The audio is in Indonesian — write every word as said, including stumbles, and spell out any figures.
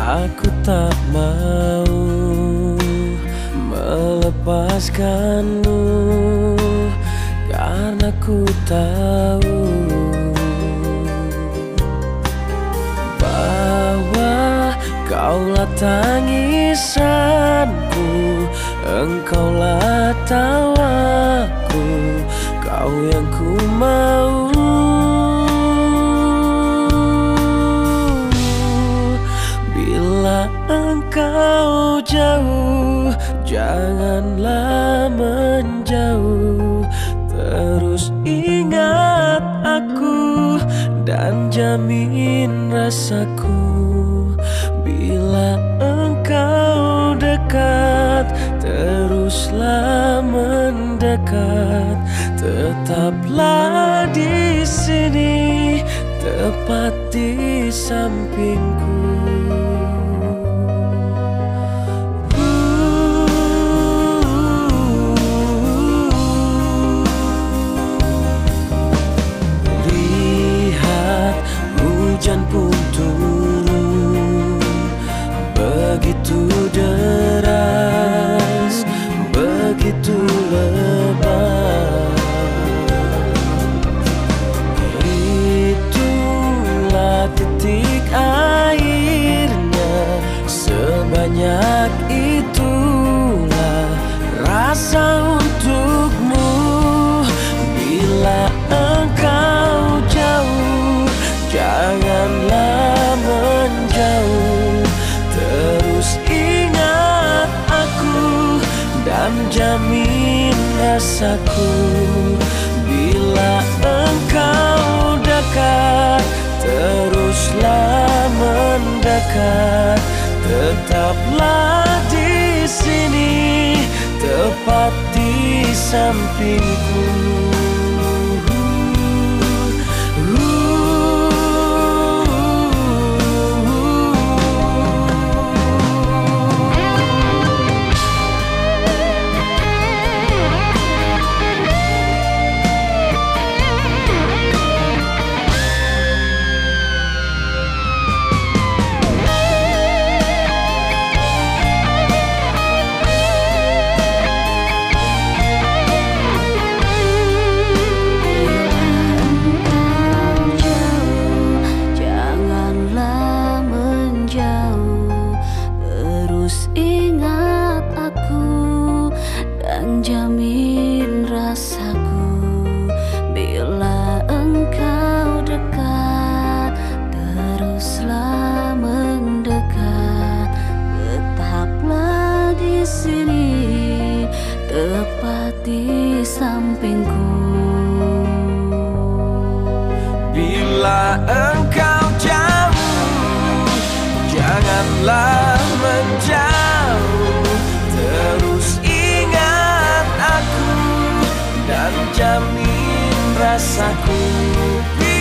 Aku tak mau melepaskanmu, karena ku tahu bahwa kaulah tangisanku, engkaulah tawaku, kau yang ku mau. Bila engkau jauh, janganlah menjauh, terus ingat aku dan jamin rasaku. Bila engkau dekat, teruslah mendekat, tetaplah di sini, tepat di sampingku. Lihat hujan pun turun, begitu deras, begitu lebat. Itulah titik airnya, sebanyak itulah rasa untukmu. Bila engkau jauh, janganlah menjauh, terus ingat aku dan jamin rasaku. Bila engkau dekat, teruslah mendekat, tetaplah di sini, tepat di sampingku. Jamin rasaku. Bila engkau dekat, teruslah mendekat, tetaplah di sini, tepat di sampingku. Bila engkau jauh, janganlah menjauh, terus dan jamin rasaku.